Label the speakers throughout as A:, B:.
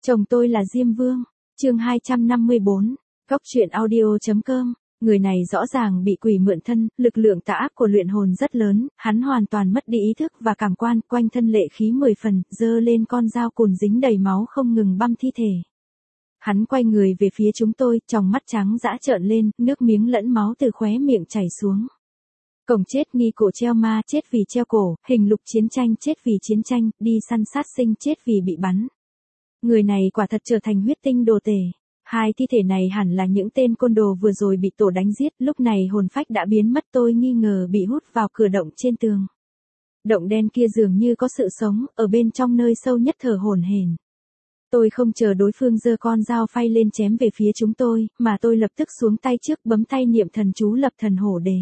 A: Chồng tôi là Diêm Vương. Chương 254. Góc truyện audio.com. Người này rõ ràng bị quỷ mượn thân, lực lượng tà ác của luyện hồn rất lớn, hắn hoàn toàn mất đi ý thức và cảm quan, quanh thân lệ khí 10 phần, giơ lên con dao cùn dính đầy máu không ngừng băm thi thể. Hắn quay người về phía chúng tôi, tròng mắt trắng dã trợn lên, nước miếng lẫn máu từ khóe miệng chảy xuống. Cổng chết nghi cổ treo ma, chết vì treo cổ, hình lục chiến tranh, chết vì chiến tranh, đi săn sát sinh, chết vì bị bắn. Người này quả thật trở thành huyết tinh đồ tể. Hai thi thể này hẳn là những tên côn đồ vừa rồi bị tổ đánh giết, lúc này hồn phách đã biến mất, tôi nghi ngờ bị hút vào cửa động trên tường. Động đen kia dường như có sự sống, ở bên trong nơi sâu nhất thở hổn hển. Tôi không chờ đối phương giơ con dao phay lên chém về phía chúng tôi, mà tôi lập tức xuống tay trước, bấm tay niệm thần chú lập thần hổ đề.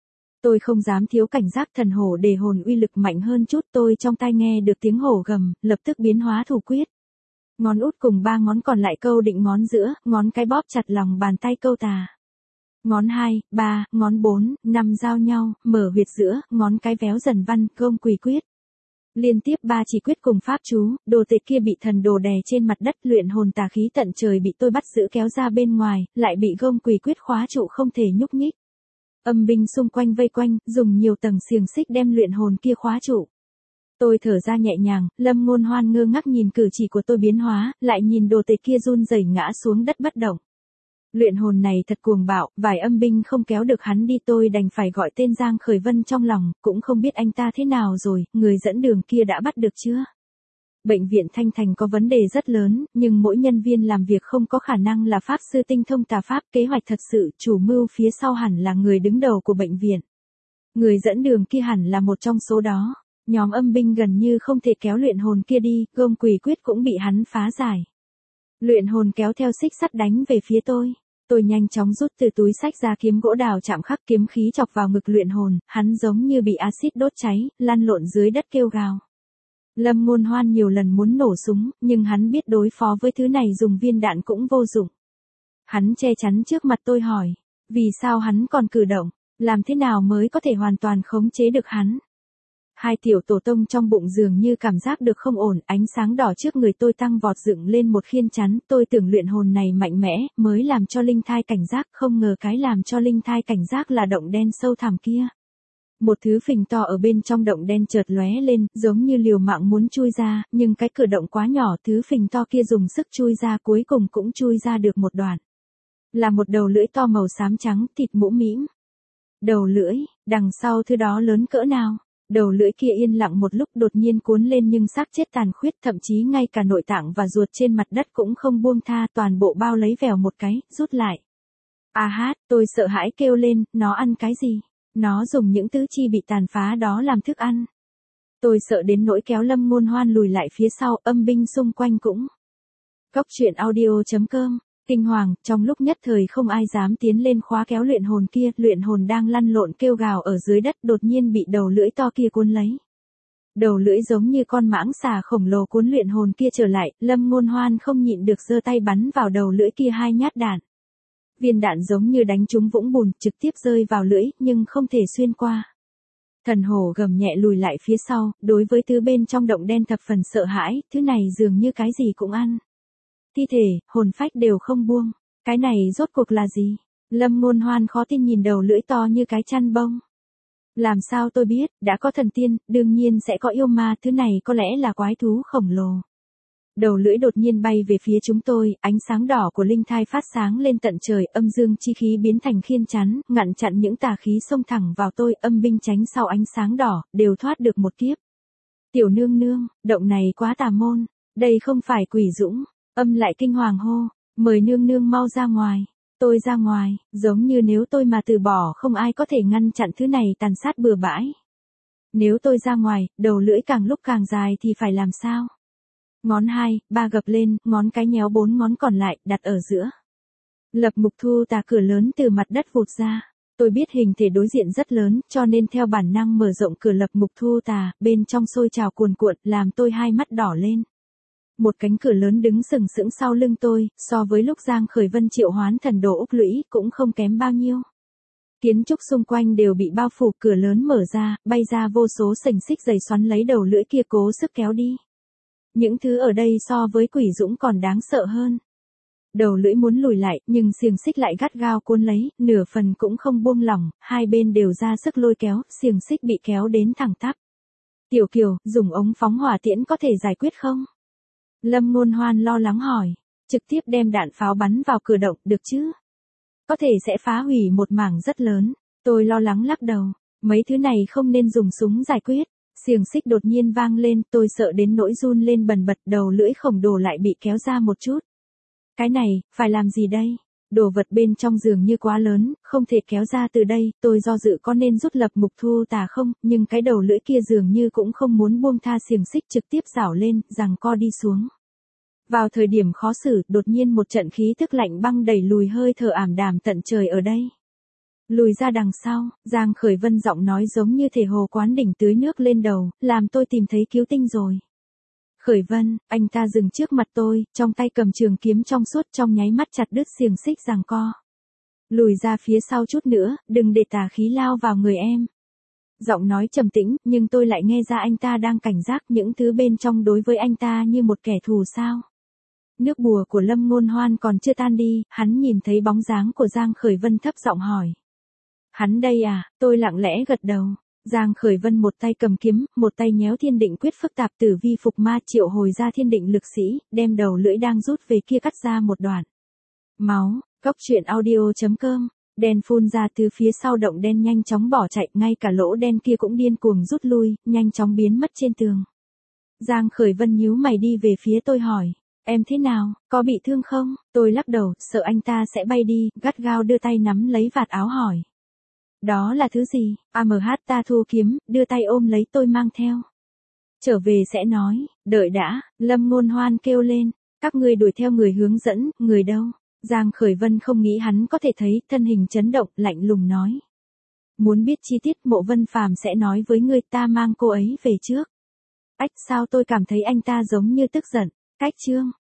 A: Tôi không dám thiếu cảnh giác, thần hổ đề hồn uy lực mạnh hơn chút, tôi trong tai nghe được tiếng hổ gầm, lập tức biến hóa thủ quyết. Ngón út cùng 3 ngón còn lại câu định ngón giữa, ngón cái bóp chặt lòng bàn tay câu tà. Ngón 2, 3, ngón 4, 5 giao nhau, mở huyệt giữa, ngón cái véo dần văn, gông quỳ quyết. Liên tiếp 3 chỉ quyết cùng pháp chú, đồ tệ kia bị thần đồ đè trên mặt đất, luyện hồn tà khí tận trời bị tôi bắt giữ kéo ra bên ngoài, lại bị gông quỳ quyết khóa trụ không thể nhúc nhích. Âm binh xung quanh vây quanh, dùng nhiều tầng xiềng xích đem luyện hồn kia khóa trụ. Tôi thở ra nhẹ nhàng, Lâm Ngôn Hoan ngơ ngác nhìn cử chỉ của tôi biến hóa, lại nhìn đồ tể kia run rẩy ngã xuống đất bất động. Luyện hồn này thật cuồng bạo, vài âm binh không kéo được hắn đi, tôi đành phải gọi tên Giang Khởi Vân trong lòng, cũng không biết anh ta thế nào rồi, người dẫn đường kia đã bắt được chưa? Bệnh viện Thanh Thành có vấn đề rất lớn, nhưng mỗi nhân viên làm việc không có khả năng là pháp sư tinh thông tà pháp, kế hoạch thật sự, chủ mưu phía sau hẳn là người đứng đầu của bệnh viện. Người dẫn đường kia hẳn là một trong số đó. Nhóm âm binh gần như không thể kéo luyện hồn kia đi, gông quỳ quyết cũng bị hắn phá giải. Luyện hồn kéo theo xích sắt đánh về phía tôi. Tôi nhanh chóng rút từ túi xách ra kiếm gỗ đào chạm khắc, kiếm khí chọc vào ngực luyện hồn, hắn giống như bị axit đốt cháy, lăn lộn dưới đất kêu gào. Lâm Ngôn Hoan nhiều lần muốn nổ súng, nhưng hắn biết đối phó với thứ này dùng viên đạn cũng vô dụng. Hắn che chắn trước mặt tôi hỏi, vì sao hắn còn cử động, làm thế nào mới có thể hoàn toàn khống chế được hắn? Hai tiểu tổ tông trong bụng dường như cảm giác được không ổn, ánh sáng đỏ trước người tôi tăng vọt dựng lên một khiên chắn, tôi tưởng luyện hồn này mạnh mẽ, mới làm cho linh thai cảnh giác, không ngờ cái làm cho linh thai cảnh giác là động đen sâu thẳm kia. Một thứ phình to ở bên trong động đen chợt lóe lên, giống như liều mạng muốn chui ra, nhưng cái cửa động quá nhỏ, thứ phình to kia dùng sức chui ra, cuối cùng cũng chui ra được một đoạn. Là một đầu lưỡi to màu xám trắng, thịt mũm mĩm. Đầu lưỡi, đằng sau thứ đó lớn cỡ nào? Đầu lưỡi kia yên lặng một lúc, đột nhiên cuốn lên nhưng xác chết tàn khuyết, thậm chí ngay cả nội tạng và ruột trên mặt đất cũng không buông tha, toàn bộ bao lấy vèo một cái, rút lại. A hát, tôi sợ hãi kêu lên, nó ăn cái gì? Nó dùng những tứ chi bị tàn phá đó làm thức ăn. Tôi sợ đến nỗi kéo Lâm Ngôn Hoan lùi lại phía sau, âm binh xung quanh cũng. Góc truyện audio.com. Kinh hoàng, trong lúc nhất thời không ai dám tiến lên khóa kéo luyện hồn kia, luyện hồn đang lăn lộn kêu gào ở dưới đất, đột nhiên bị đầu lưỡi to kia cuốn lấy. Đầu lưỡi giống như con mãng xà khổng lồ cuốn luyện hồn kia trở lại, Lâm Ngôn Hoan không nhịn được giơ tay bắn vào đầu lưỡi kia 2 nhát đạn. Viên đạn giống như đánh trúng vũng bùn, trực tiếp rơi vào lưỡi, nhưng không thể xuyên qua. Thần hổ gầm nhẹ lùi lại phía sau, đối với thứ bên trong động đen thập phần sợ hãi, thứ này dường như cái gì cũng ăn. Thi thể, hồn phách đều không buông. Cái này rốt cuộc là gì? Lâm Ngôn Hoan khó tin nhìn đầu lưỡi to như cái chăn bông. Làm sao tôi biết, đã có thần tiên, đương nhiên sẽ có yêu ma, thứ này có lẽ là quái thú khổng lồ. Đầu lưỡi đột nhiên bay về phía chúng tôi, ánh sáng đỏ của linh thai phát sáng lên tận trời, âm dương chi khí biến thành khiên chắn, ngăn chặn những tà khí xông thẳng vào tôi, âm binh tránh sau ánh sáng đỏ, đều thoát được một kiếp. Tiểu nương nương, động này quá tà môn, đây không phải quỷ dũng. Âm lại kinh hoàng hô, mời nương nương mau ra ngoài. Tôi ra ngoài, giống như nếu tôi mà từ bỏ không ai có thể ngăn chặn thứ này tàn sát bừa bãi. Nếu tôi ra ngoài, đầu lưỡi càng lúc càng dài thì phải làm sao? Ngón 2, 3 gập lên, ngón cái nhéo 4 ngón còn lại, đặt ở giữa. Lập mục thu tà cửa lớn từ mặt đất vụt ra. Tôi biết hình thể đối diện rất lớn, cho nên theo bản năng mở rộng cửa lập mục thu tà, bên trong sôi trào cuồn cuộn, làm tôi hai mắt đỏ lên. Một cánh cửa lớn đứng sừng sững sau lưng tôi, so với lúc Giang Khởi Vân triệu hoán thần đồ Úc Lũy, cũng không kém bao nhiêu. Kiến trúc xung quanh đều bị bao phủ, cửa lớn mở ra, bay ra vô số xiềng xích dày xoắn lấy đầu lưỡi kia cố sức kéo đi. Những thứ ở đây so với Quỷ Dũng còn đáng sợ hơn. Đầu lưỡi muốn lùi lại, nhưng xiềng xích lại gắt gao cuốn lấy, nửa phần cũng không buông lỏng, hai bên đều ra sức lôi kéo, xiềng xích bị kéo đến thẳng tắp. Tiểu Kiều, dùng ống phóng hỏa tiễn có thể giải quyết không? Lâm Ngôn Hoan lo lắng hỏi. Trực tiếp đem đạn pháo bắn vào cửa động, được chứ? Có thể sẽ phá hủy một mảng rất lớn. Tôi lo lắng lắc đầu. Mấy thứ này không nên dùng súng giải quyết. Xiềng xích đột nhiên vang lên, tôi sợ đến nỗi run lên bần bật, đầu lưỡi khổng đồ lại bị kéo ra một chút. Cái này, phải làm gì đây? Đồ vật bên trong giường như quá lớn, không thể kéo ra từ đây, tôi do dự có nên rút lập mục thu tà không, nhưng cái đầu lưỡi kia dường như cũng không muốn buông tha, xiềng xích trực tiếp rảo lên, giằng co đi xuống. Vào thời điểm khó xử, đột nhiên một trận khí thức lạnh băng đẩy lùi, hơi thở ảm đạm tận trời ở đây. Lùi ra đằng sau, Giang Khởi Vân giọng nói giống như thể hồ quán đỉnh tưới nước lên đầu, làm tôi tìm thấy cứu tinh rồi. Khởi Vân, anh ta dừng trước mặt tôi, trong tay cầm trường kiếm trong suốt, trong nháy mắt chặt đứt xiềng xích giằng co. Lùi ra phía sau chút nữa, đừng để tà khí lao vào người em. Giọng nói trầm tĩnh, nhưng tôi lại nghe ra anh ta đang cảnh giác, những thứ bên trong đối với anh ta như một kẻ thù sao. Nước bùa của Lâm Ngôn Hoan còn chưa tan đi, hắn nhìn thấy bóng dáng của Giang Khởi Vân thấp giọng hỏi. Hắn đây à? Tôi lặng lẽ gật đầu. Giang Khởi Vân một tay cầm kiếm, một tay nhéo thiên định quyết phức tạp, tử vi phục ma, triệu hồi ra thiên định lực sĩ, đem đầu lưỡi đang rút về kia cắt ra một đoạn. Máu, Góc Truyện Audio.com. Đen phun ra từ phía sau động đen nhanh chóng bỏ chạy, ngay cả lỗ đen kia cũng điên cuồng rút lui, nhanh chóng biến mất trên tường. Giang Khởi Vân nhíu mày đi về phía tôi hỏi. Em thế nào, có bị thương không? Tôi lắc đầu, sợ anh ta sẽ bay đi, gắt gao đưa tay nắm lấy vạt áo hỏi. Đó là thứ gì? AMH ta thu kiếm, đưa tay ôm lấy tôi mang theo. Trở về sẽ nói, đợi đã, Lâm Ngôn Hoan kêu lên. Các ngươi đuổi theo người hướng dẫn, người đâu? Giang Khởi Vân không nghĩ hắn có thể thấy, thân hình chấn động, lạnh lùng nói. Muốn biết chi tiết, Mộ Vân Phàm sẽ nói với ngươi, ta mang cô ấy về trước. Ách, sao tôi cảm thấy anh ta giống như tức giận. Cách chương.